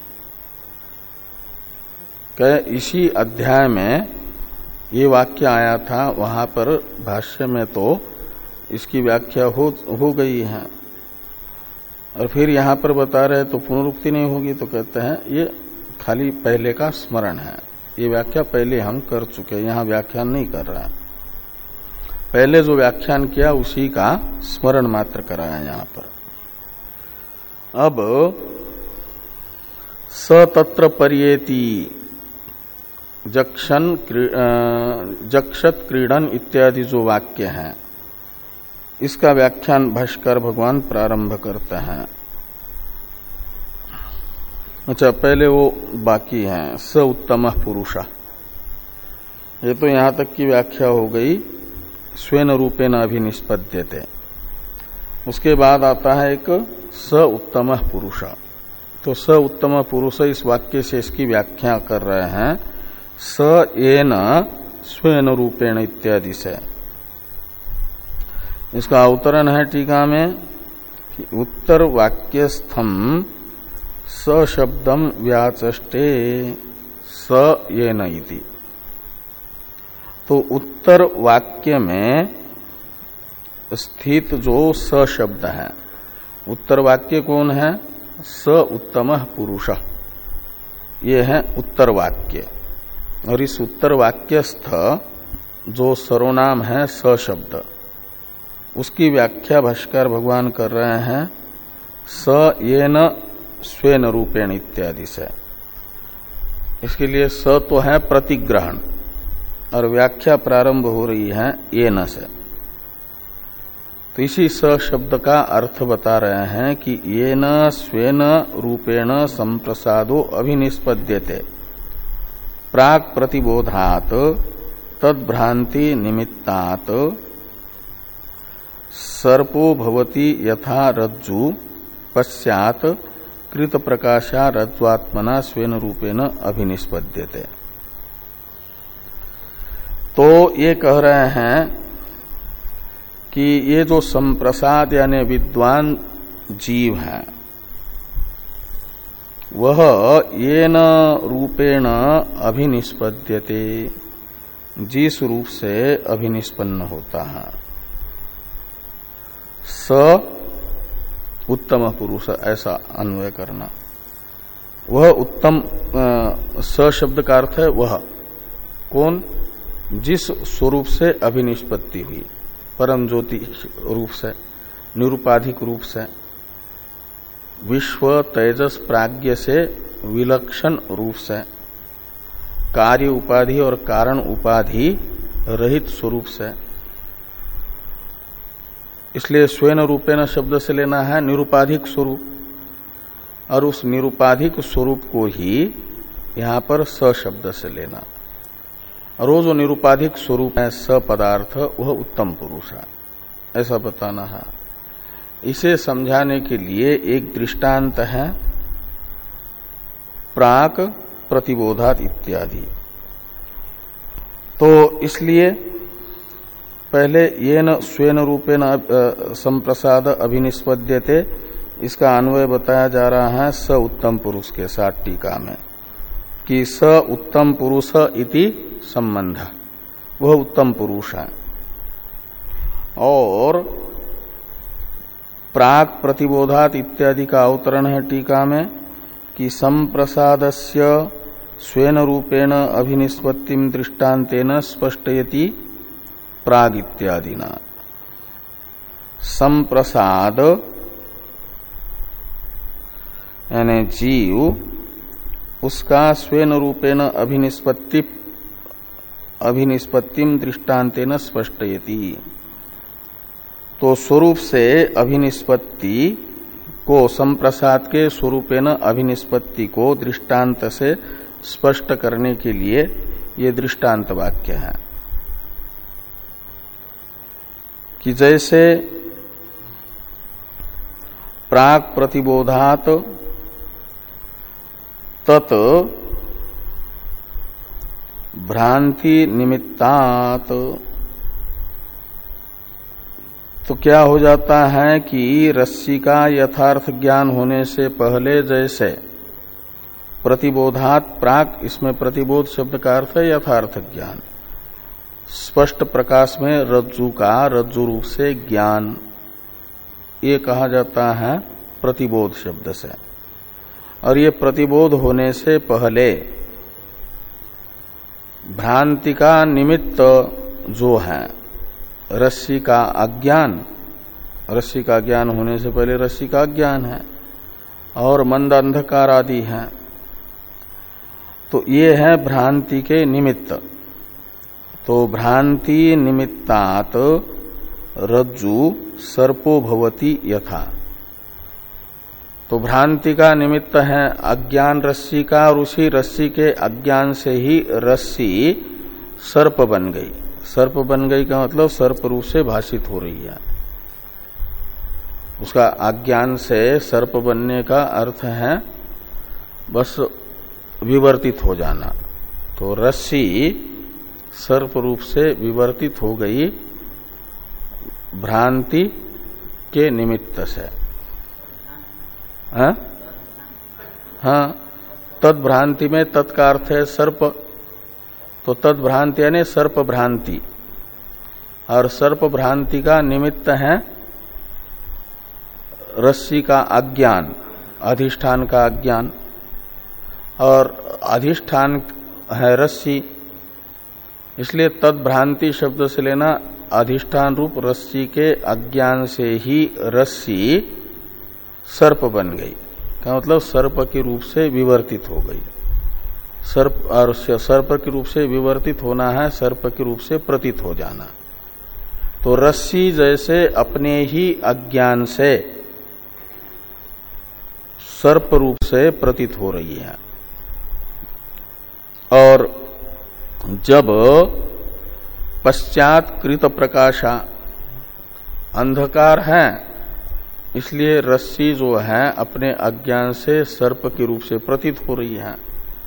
के इसी अध्याय में ये वाक्य आया था, वहां पर भाष्य में तो इसकी व्याख्या हो, हो गई है, और फिर यहां पर बता रहे तो पुनरुक्ति नहीं होगी, तो कहते हैं ये खाली पहले का स्मरण है, ये व्याख्या पहले हम कर चुके, यहां व्याख्यान नहीं कर रहा है। पहले जो व्याख्यान किया उसी का स्मरण मात्र करा है यहां पर। अब स तत्र पर्येति जक्षन जक्षत क्रीडन इत्यादि जो वाक्य हैं, इसका व्याख्यान भाष्कर भगवान प्रारंभ करते हैं। अच्छा, पहले वो बाकी है स उत्तम पुरुष, ये तो यहां तक की व्याख्या हो गई, स्वेन रूपेण अभिनिष्पद्यते। उसके बाद आता है एक स उत्तम पुरुष, तो स उत्तम पुरुष इस वाक्य से इसकी व्याख्या कर रहे हैं स येन स्वेन रूपेण इत्यादि से। इसका अवतरण है टीका में कि उत्तर वाक्यस्थम स शब्दम व्याचष्टे स येन इति। तो उत्तर वाक्य में स्थित जो स शब्द है, उत्तर वाक्य कौन है? स उत्तम पुरुष, ये है उत्तर वाक्य। और इस उत्तर वाक्यस्थ जो सर्वनाम है स शब्द, उसकी व्याख्या भाष्कर भगवान कर रहे हैं स येन स्वेन रूपेण इत्यादि से। इसके लिए स तो है प्रतिग्रहण और व्याख्या प्रारंभ हो रही है येन से। तो इसी स शब्द का अर्थ बता रहे हैं कि येन स्वेन रूपेण संप्रसादो अभिनिष्पद्यते प्राक प्रतिबोधात तद्भ्रांति निमित्तात् सर्पो भवति यथा रज्जु पश्चात कृत प्रकाशा रज्ज्वात्मना स्वेन रूपेण अभिनिष्पद्यते। तो ये कह रहे हैं कि ये जो संप्रसाद यानी विद्वान जीव है, वह येन रूपेण अभिनिष्पद्यते, जिस रूप से अभिनिष्पन्न होता है। स उत्तम पुरुष, ऐसा अन्वय करना। वह उत्तम, स शब्द का अर्थ है वह कौन? जिस स्वरूप से अभिनिष्पत्ति हुई, परम ज्योति रूप से, निरुपाधिक रूप से, विश्व तेजस प्राज्ञ से विलक्षण रूप से, कार्य उपाधि और कारण उपाधि रहित स्वरूप से। इसलिए स्वेन रूपेण शब्द से लेना है निरुपाधिक स्वरूप, और उस निरुपाधिक स्वरूप को ही यहां पर स शब्द से लेना। और वो जो निरुपाधिक स्वरूप है स पदार्थ, वह उत्तम पुरुष है, ऐसा बताना है। इसे समझाने के लिए एक दृष्टांत है प्राक प्रतिबोधात इत्यादि। तो इसलिए पहले येन स्वेन रूपेण संप्रसाद अभिनिष्पद्यते, इसका अन्वय बताया जा रहा है स उत्तम पुरुष के साथ टीका में, कि स उत्तम पुरुष इति संबंध, वह उत्तम पुरुष है। और प्राक प्रतिबोधात इत्यादि का अवतरण है टीका में कि संप्रसादस्य स्वेन रूपेण अभिनिष्पत्तिम दृष्टान्तेन स्पष्टयति प्राग इत्यादिना। संप्रसाद यानी जीव, उसका स्वेन रूपेण अभिनिष्पत्ति अभिनिष्पत्तिम दृष्टांतेन स्पष्टयति। तो स्वरूप से अभिनिष्पत्ति को, संप्रसाद के स्वरूपेण अभिनिष्पत्ति को दृष्टांत से स्पष्ट करने के लिए ये दृष्टांत वाक्य है कि जैसे प्राक प्रतिबोधात तत् भ्रांति निमित्तात्, तो क्या हो जाता है कि रस्सी का यथार्थ ज्ञान होने से पहले जैसे प्रतिबोधात प्राक, इसमें प्रतिबोध शब्द का अर्थ है यथार्थ ज्ञान, स्पष्ट प्रकाश में रज्जु का रज्जु रूप से ज्ञान, ये कहा जाता है प्रतिबोध शब्द से। और ये प्रतिबोध होने से पहले भ्रांति का निमित्त जो है रस्सी का अज्ञान, रस्सी का ज्ञान होने से पहले रस्सी का अज्ञान है और मंद अंधकार आदि है, तो ये है भ्रांति के निमित्त। तो भ्रांति निमित्तात् रज्जु सर्पो भवति यथा, तो भ्रांति का निमित्त है अज्ञान रस्सी का, और उसी रस्सी के अज्ञान से ही रस्सी सर्प बन गई। सर्प बन गई का मतलब सर्प रूप से भाषित हो रही है। उसका अज्ञान से सर्प बनने का अर्थ है बस विवर्तित हो जाना। तो रस्सी सर्प रूप से विवर्तित हो गई भ्रांति के निमित्त से। हाँ हाँ, तद भ्रांति में तत् का अर्थ है सर्प, तो तद भ्रांति यानी सर्प भ्रांति, और सर्प भ्रांति का निमित्त है रस्सी का अज्ञान, अधिष्ठान का अज्ञान, और अधिष्ठान है रस्सी, इसलिए तद भ्रांति शब्द से लेना अधिष्ठान रूप रस्सी के अज्ञान से ही रस्सी सर्प बन गई का मतलब सर्प के रूप से विवर्तित हो गई। सर्प और सर्प के रूप से विवर्तित होना है सर्प के रूप से प्रतीत हो जाना। तो रस्सी जैसे अपने ही अज्ञान से सर्प रूप से प्रतीत हो रही है, और जब पश्चात कृत प्रकाशा, अंधकार है इसलिए रस्सी जो है अपने अज्ञान से सर्प के रूप से प्रतीत हो रही है।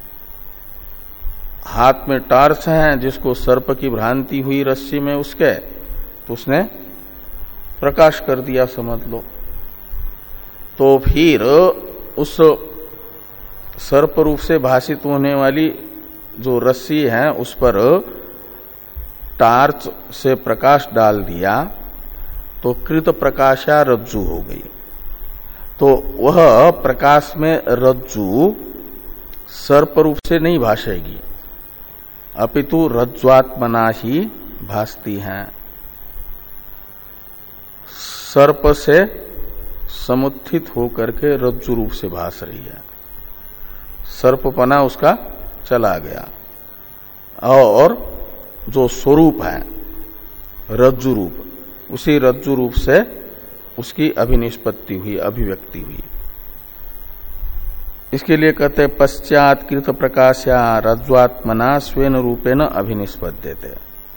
हाथ में टार्च है जिसको सर्प की भ्रांति हुई रस्सी में उसके, तो उसने प्रकाश कर दिया समझ लो। तो फिर उस सर्प रूप से भाषित होने वाली जो रस्सी है उस पर टार्च से प्रकाश डाल दिया तो कृत प्रकाशा रज्जु हो गई। तो वह प्रकाश में रज्जु सर्प रूप से नहीं भाषेगी, अपितु रज्ज्वात्मना ही भासती है, सर्प से समुत्थित होकर के रज्जु रूप से भास रही है। सर्पपना उसका चला गया और जो स्वरूप है रज्जु रूप, उसी रज्जु रूप से उसकी अभिनिष्पत्ति हुई, अभिव्यक्ति हुई। इसके लिए कहते पश्चात कृत प्रकाशया रज्ज्वात्मना स्वेन रूपेण अभिनिष्पद्यते।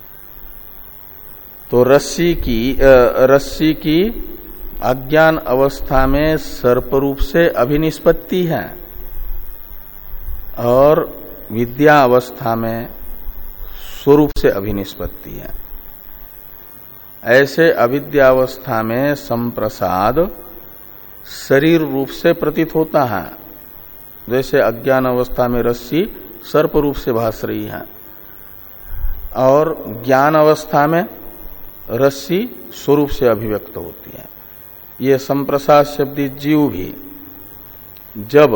तो रस्सी की रस्सी की अज्ञान अवस्था में सर्प रूप से अभिनिष्पत्ति है और विद्या अवस्था में स्वरूप से अभिनिष्पत्ति है। ऐसे अविद्यावस्था में संप्रसाद शरीर रूप से प्रतीत होता है, जैसे अज्ञान अवस्था में रस्सी सर्प रूप से भास रही है, और ज्ञान अवस्था में रस्सी स्वरूप से अभिव्यक्त होती है। ये संप्रसाद शब्दी जीव भी जब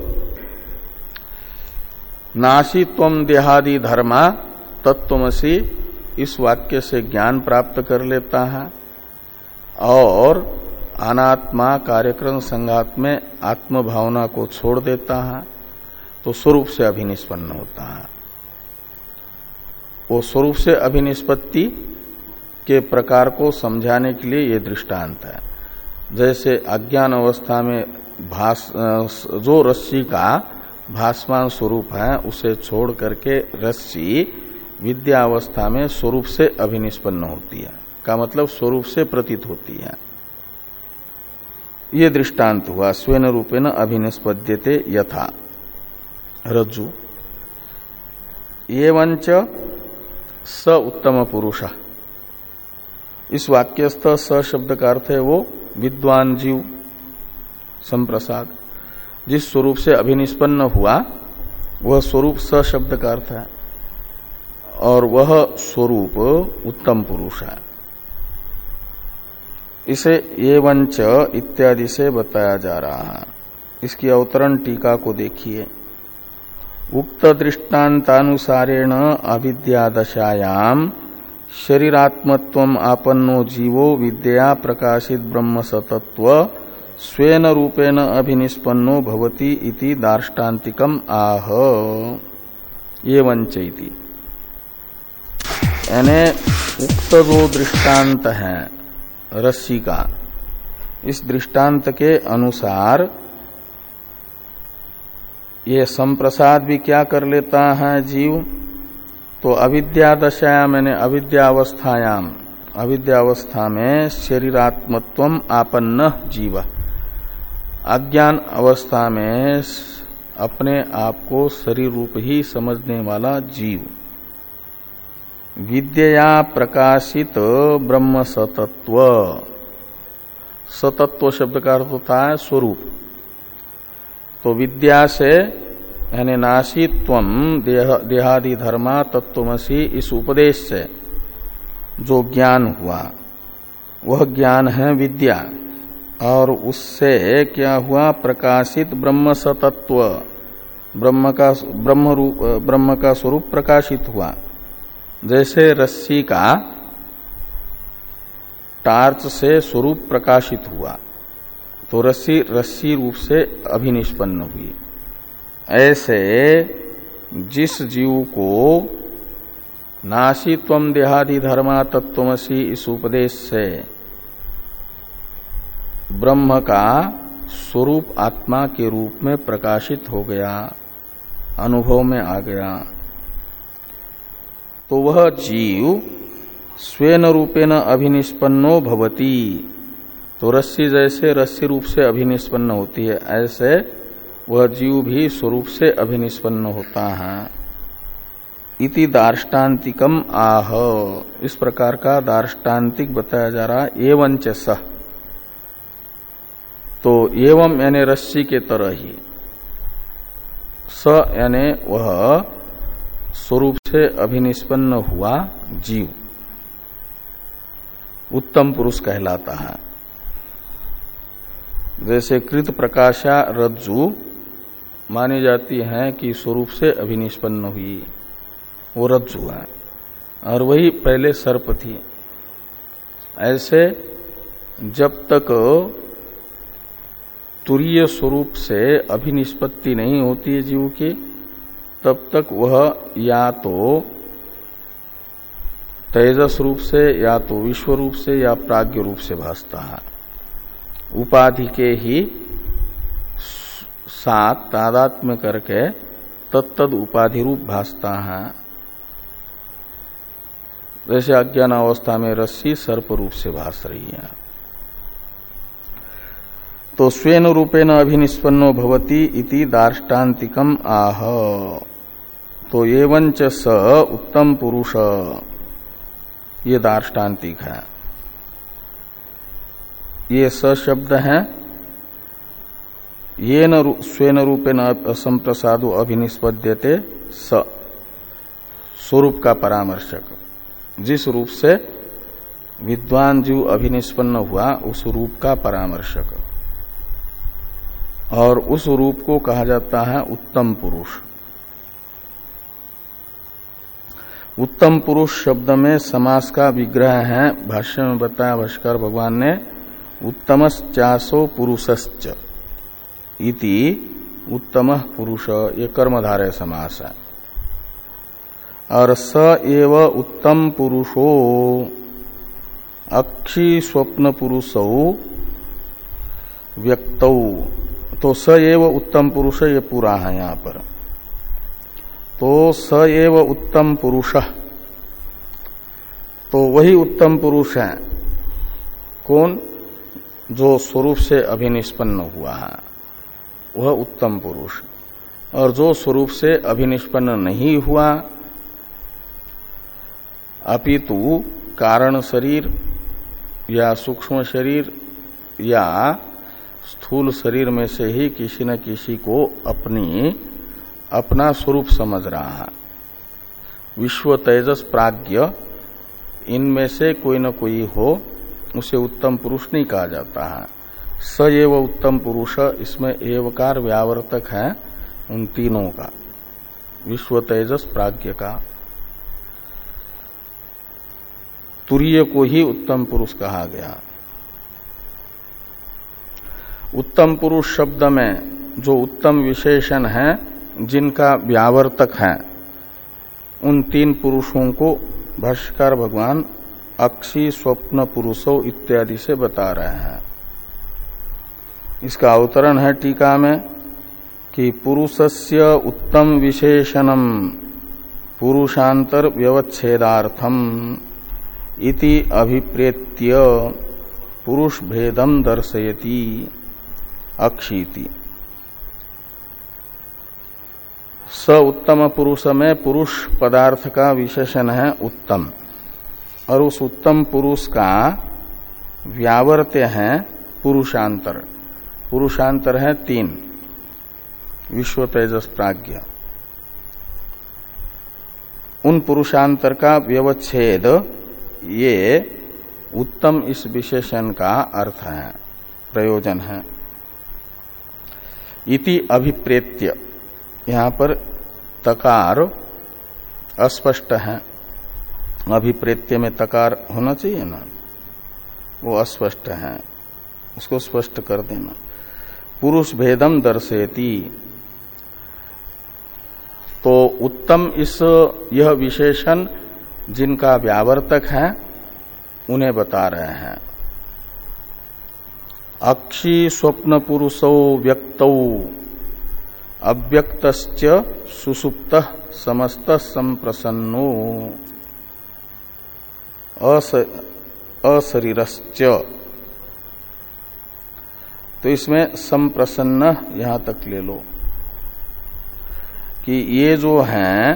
नासी त्वम देहादि धर्मा तत्त्वमसि इस वाक्य से ज्ञान प्राप्त कर लेता है और अनात्मा कार्यक्रम संघात में आत्म भावना को छोड़ देता है, तो स्वरूप से अभिनिष्पन्न होता है। वो स्वरूप से अभिनिष्पत्ति के प्रकार को समझाने के लिए ये दृष्टांत है। जैसे अज्ञान अवस्था में भास जो रस्सी का भासमान स्वरूप है उसे छोड़ करके रस्सी विद्या अवस्था में स्वरूप से अभिनिष्पन्न होती है, का मतलब स्वरूप से प्रतीत होती है। ये दृष्टांत हुआ स्वेन रूपेण अभिनिष्पद्यते यथा रज्जु। एवंच स उत्तम पुरुष। इस वाक्यस्थ स शब्द का अर्थ है वो विद्वान जीव संप्रसाद, जिस स्वरूप से अभिनिष्पन्न हुआ वह स्वरूप स शब्द का अर्थ है, और वह स्वरूप उत्तम पुरुष है। इसे एवंच इत्यादि से बताया जा रहा है। इसकी अवतरण टीका को देखिए। उक्त दृष्टान्तानुसारेण अविद्यादशायाम शरीरात्मत्वम आपन्नो जीवो विद्या प्रकाशित ब्रह्म सतत्व स्वेन रूपेण अभिनिष्पन्नो भवति इति दार्ष्टान्तिकम आह। एवंच इति यानी उक्त जो दृष्टांत है रस्सी का, इस दृष्टांत के अनुसार ये संप्रसाद भी क्या कर लेता है जीव, तो अविद्या दशायाम यानी अविद्यावस्थायाम, अविद्यावस्था में शरीरात्मत्वम आपन्न जीव, अज्ञान अवस्था में अपने आप को शरीर रूप ही समझने वाला जीव, विद्या प्रकाशित ब्रह्म सतत्व। सतत्व शब्द का अर्थ होता है स्वरूप। तो विद्या से यानी नासीत्वम देह देहादि धर्मा तत्वमसि इस उपदेश से जो ज्ञान हुआ वह ज्ञान है विद्या, और उससे क्या हुआ प्रकाशित ब्रह्म सतत्व, ब्रह्म का ब्रह्म रूप ब्रह्म का स्वरूप प्रकाशित हुआ। जैसे रस्सी का टार्च से स्वरूप प्रकाशित हुआ तो रस्सी रस्सी रूप से अभिनिष्पन्न हुई, ऐसे जिस जीव को नासीत्वम देहादि धर्मा तत्वमसि इस उपदेश से ब्रह्म का स्वरूप आत्मा के रूप में प्रकाशित हो गया, अनुभव में आ गया, तो वह जीव स्वेन रूपेण अभिनिष्पन्नो भवति। तो रस्सी जैसे रस्सी रूप से अभिनिष्पन्न होती है, ऐसे वह जीव भी स्वरूप से अभिनिष्पन्न होता है। इति दार्ष्टान्तिकम आह। इस प्रकार का दार्ष्टान्तिक बताया जा रहा है। एवंच सह, तो एवं यानी रस्सी के तरह ही, स यानी वह स्वरूप से अभिनिष्पन्न हुआ जीव उत्तम पुरुष कहलाता है। जैसे कृत प्रकाशा रज्जु मानी जाती है कि स्वरूप से अभिनिष्पन्न हुई, वो रज्जु है, और वही पहले सर्प थी। ऐसे जब तक तुरीय स्वरूप से अभिनिष्पत्ति नहीं होती है जीव की, तब तक वह या तो तेजस रूप से, या तो विश्व रूप से, या प्राज्ञ रूप से भासता है। उपाधि के ही साथ तादात्म्य करके तत्तद उपाधि रूप भासता है। जैसे अज्ञान अवस्था में रस्सी सर्प रूप से भास रही है। तो स्वेन रूपेण अभिनिष्पन्नो भवति इति दार्ष्टान्तिकम आह। तो एवंच स उत्तम पुरुष, ये दार्ष्टान्तिक है। ये स शब्द है ये न स्वेन रूपेण संप्रसादो अभिनिष्पद्यते, स स्वरूप का परामर्शक, जिस रूप से विद्वान जीव अभिनिष्पन्न हुआ उस रूप का परामर्शक, और उस रूप को कहा जाता है उत्तम पुरुष। उत्तम पुरुष शब्द में समास का विग्रह है। भाष्य में बताया भाष्कर भगवान ने, उत्तमश्चासो पुरुषश्च इति उत्तम पुरुष, ये कर्मधारय समास है। और स एव उत्तम पुरुषो अक्षी स्वप्न पुरुषौ व्यक्तौ, तो स एव उत्तम पुरुष ये पूरा है यहां पर। तो स एव उत्तम पुरुष, तो वही उत्तम पुरुष है। कौन? जो स्वरूप से अभिनिष्पन्न हुआ है वह उत्तम पुरुष। और जो स्वरूप से अभिनिष्पन्न नहीं हुआ, अपितु कारण शरीर या सूक्ष्म शरीर या स्थूल शरीर में से ही किसी न किसी को अपनी अपना स्वरूप समझ रहा है। विश्व तेजस प्राज्ञ इनमें से कोई न कोई हो, उसे उत्तम पुरुष नहीं कहा जाता है। स एव उत्तम पुरुष, इसमें एवकार व्यावर्तक है उन तीनों का, विश्व तेजस प्राज्ञ का। तुरीय को ही उत्तम पुरुष कहा गया। उत्तम पुरुष शब्द में जो उत्तम विशेषण है, जिनका व्यावर्तक है, उन तीन पुरुषों को भाष्यकार भगवान अक्षी स्वप्न पुरुषो इत्यादि से बता रहे हैं। इसका अवतरण है टीका में कि पुरुषस्य उत्तम विशेषणम पुरुषांतर व्यवच्छेदार्थम इति अभिप्रेत्य पुरुष भेदम दर्शयति अक्षीति। स उत्तम पुरुष में पुरुष पदार्थ का विशेषण है उत्तम, और उस उत्तम पुरुष का व्यावर्त्य है पुरुषांतर। पुरुषांतर है तीन, विश्व तेजस प्राज्ञ। उन पुरुषांतर का व्यवच्छेद ये उत्तम इस विशेषण का अर्थ है, प्रयोजन है। इति अभिप्रेत्य, यहां पर तकार अस्पष्ट है। अभिप्रेत्य में तकार होना चाहिए ना, वो अस्पष्ट है, उसको स्पष्ट कर देना। पुरुष भेदम दर्शयति, तो उत्तम इस यह विशेषण जिनका व्यावर्तक है उन्हें बता रहे हैं। अक्षी स्वप्न पुरुषौ व्यक्तौ अव्यक्तश्च सुसुप्तः समस्तः संप्रसन्नो अशरीरश्च। तो इसमें संप्रसन्न यहां तक ले लो कि ये जो हैं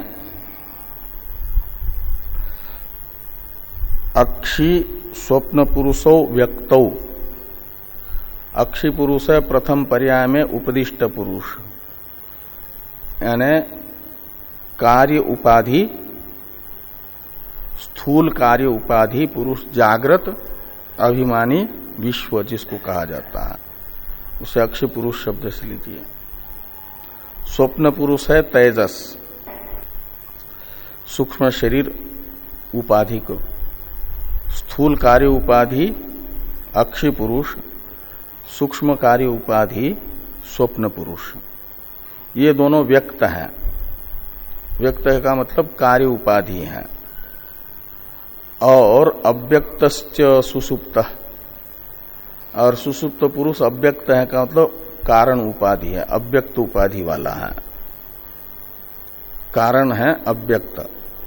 अक्षी स्वप्न पुरुषो व्यक्तौ, अक्षी पुरुष है प्रथम पर्याय में उपदिष्ट पुरुष, यानी कार्य उपाधि, स्थूल कार्य उपाधि पुरुष, जागृत अभिमानी विश्व जिसको कहा जाता है, उसे अक्षय पुरुष शब्द से लीजिए। स्वप्न पुरुष है तेजस, सूक्ष्म शरीर उपाधि को, स्थूल कार्य उपाधि अक्षय पुरुष, सूक्ष्म कार्य उपाधि स्वप्न पुरुष। ये दोनों व्यक्त हैं। व्यक्त का मतलब कार्य उपाधि है। और अव्यक्तश्च सुसुप्त, और सुसुप्त पुरुष अव्यक्त है का मतलब कारण उपाधि है, अव्यक्त उपाधि वाला है, कारण है अव्यक्त।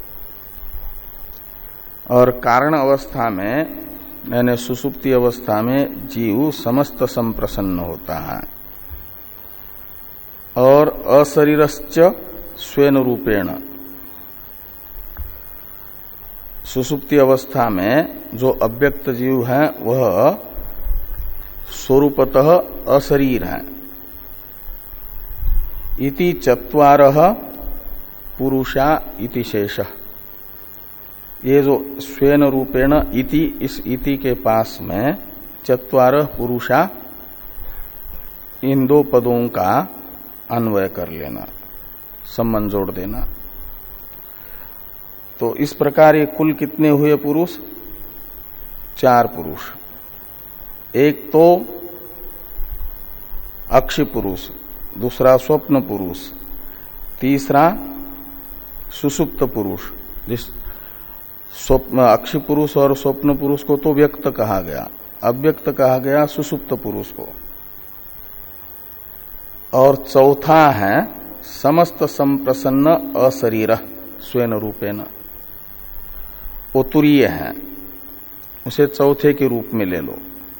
और कारण अवस्था में यानी सुसुप्ति अवस्था में जीव समस्त संप्रसन्न होता है। और अशरीरश्च स्वेन रूपेण, सुसुप्ति अवस्था में जो अव्यक्त जीव है वह स्वरूपतः अशरीर है। इति चत्वारः पुरुषा इति शेषः, ये जो स्वेन रूपेण इति, इस इति के पास में चत्वारः पुरुषा, इन दो पदों का अन्वय कर लेना, संबंध जोड़ देना। तो इस प्रकार ये कुल कितने हुए पुरुष? चार पुरुष। एक तो अक्षय पुरुष, दूसरा स्वप्न पुरुष, तीसरा सुसुप्त पुरुष, जिस स्वप्न अक्षी पुरुष और स्वप्न पुरुष को तो व्यक्त कहा गया, अव्यक्त कहा गया सुषुप्त पुरुष को। और चौथा है समस्त संप्रसन्न अशरीर स्वेन रूपेण, वो तुरीय है, उसे चौथे के रूप में ले लो।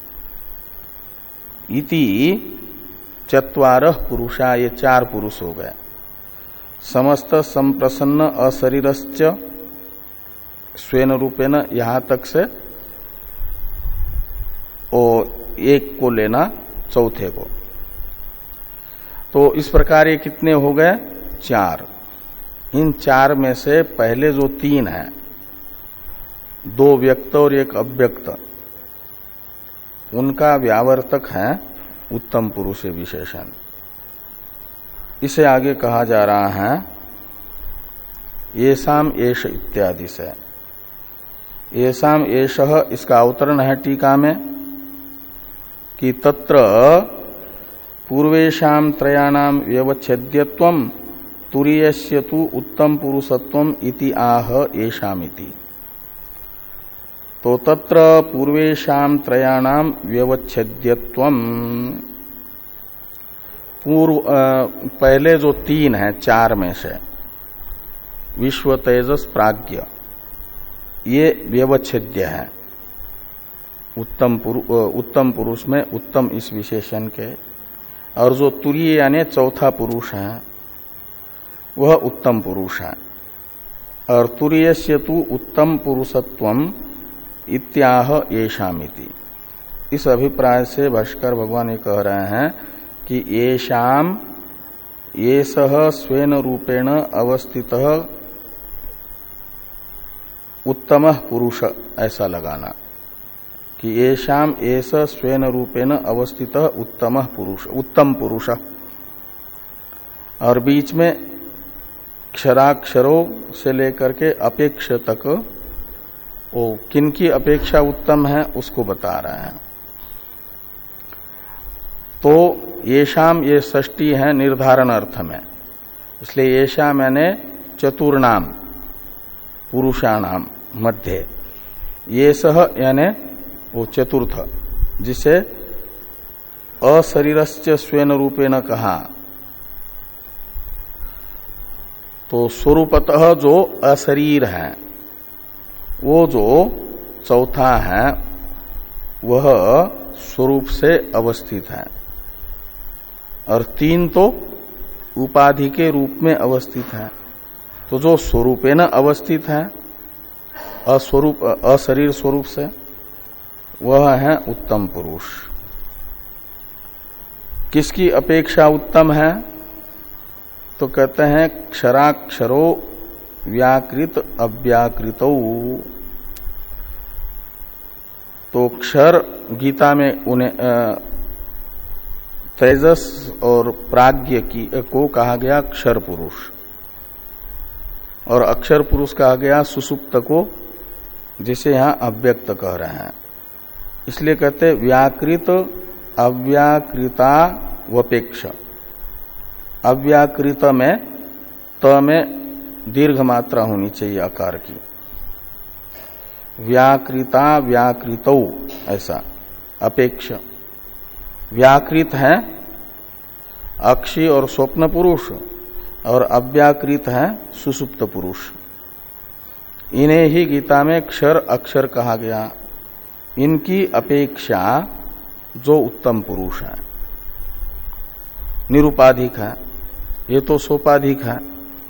इति चत्वारः पुरुषा, ये चार पुरुष हो गए। समस्त संप्रसन्न अशरीरश्च स्वेन रूपेण, यहां तक से ओ एक को लेना चौथे को। तो इस प्रकार ये कितने हो गए? चार। इन चार में से पहले जो तीन हैं, दो व्यक्त और एक अव्यक्त, उनका व्यावर्तक है उत्तम पुरुष विशेषण। इसे आगे कहा जा रहा है येषाम एष इत्यादि से। येषाम एषः इसका अवतरण है टीका में कि तत्र पूर्वेषाम त्रयाणाम व्यवच्छेद्यत्वम तुरीयस्य तु उत्तम पुरुषत्वम इति आह येषामिति। तो तत्र पूर्वेषाम त्रयाणाम व्यवच्छेद्यत्वम, पूर्व पहले जो तीन है चार में से, विश्व तेजस प्राज्ञ, ये व्यवच्छेद्य है उत्तम पुरु, उत्तम पुरुष में, उत्तम इस विशेषण के। और जो तुरीय यानी चौथा पुरुष है वह उत्तम पुरुष है। और तुरीयस्य तु उत्तम पुरुषत्वम इत्याह येषामिति। इस अभिप्राय से भाष्कर भगवान ये कह रहे हैं कि येषाम येषः स्वेन रूपेण अवस्थितः उत्तमः पुरुष, ऐसा लगाना कि येषाम एष स्वेन रूपेण अवस्थितः उत्तमः पुरुष, उत्तम पुरुष। और बीच में क्षराक्षरों से लेकर के अपेक्ष तक वो किनकी अपेक्षा उत्तम है उसको बता रहे हैं। तो येषाम, ये षष्ठी है निर्धारण अर्थ में, इसलिए येषाम यानी चतुर्नाम पुरुषाणाम मध्य, येषः यानी वो चतुर्थ, जिसे अशरीरस्य स्वेन रूपेण कहा। तो स्वरूपतः जो अशरीर है वो जो चौथा है वह स्वरूप से अवस्थित है, और तीन तो उपाधि के रूप में अवस्थित है। तो जो स्वरूपेण अवस्थित है अस्वरूप अशरीर स्वरूप से, वह है उत्तम पुरुष। किसकी अपेक्षा उत्तम है? तो कहते हैं क्षराक्षरो व्याकृत अव्याकृतौ। तो क्षर गीता में उन्हें तेजस और प्राज्ञ की को कहा गया क्षर पुरुष, और अक्षर पुरुष कहा गया सुसुप्त को, जिसे यहां अव्यक्त कह रहे हैं। इसलिए कहते व्याकृत अव्याकृता वपेक्ष। अव्याकृत में त में दीर्घ मात्रा होनी चाहिए आकार की, व्याकृता व्याकृतौ ऐसा अपेक्ष। व्याकृत है अक्षी और स्वप्न पुरुष, और अव्याकृत है सुसुप्त पुरुष। इन्हें ही गीता में क्षर अक्षर कहा गया। इनकी अपेक्षा जो उत्तम पुरुष है, निरुपाधिक है, ये तो सोपाधिक है।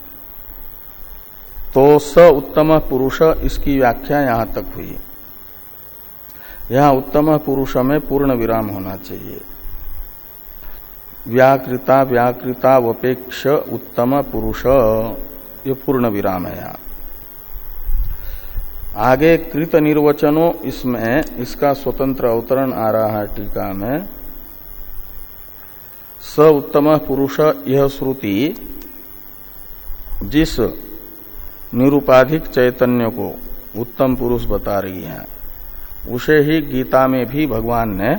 तो स उत्तम पुरुष, इसकी व्याख्या यहां तक हुई। यहां उत्तम पुरुष में पूर्ण विराम होना चाहिए। व्याकृता व्याकृता वपेक्ष उत्तम पुरुष, ये पूर्ण विराम है यहां। आगे कृत निर्वचनो, इसमें इसका स्वतंत्र अवतरण आ रहा है टीका में। स उत्तम पुरुष, यह श्रुति जिस निरुपाधिक चैतन्य को उत्तम पुरुष बता रही है, उसे ही गीता में भी भगवान ने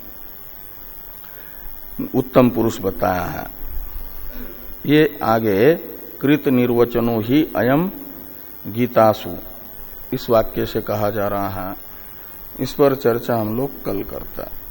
उत्तम पुरुष बताया है। ये आगे कृत निर्वचनो ही अयम गीतासु इस वाक्य से कहा जा रहा है। इस पर चर्चा हम लोग कल करते हैं।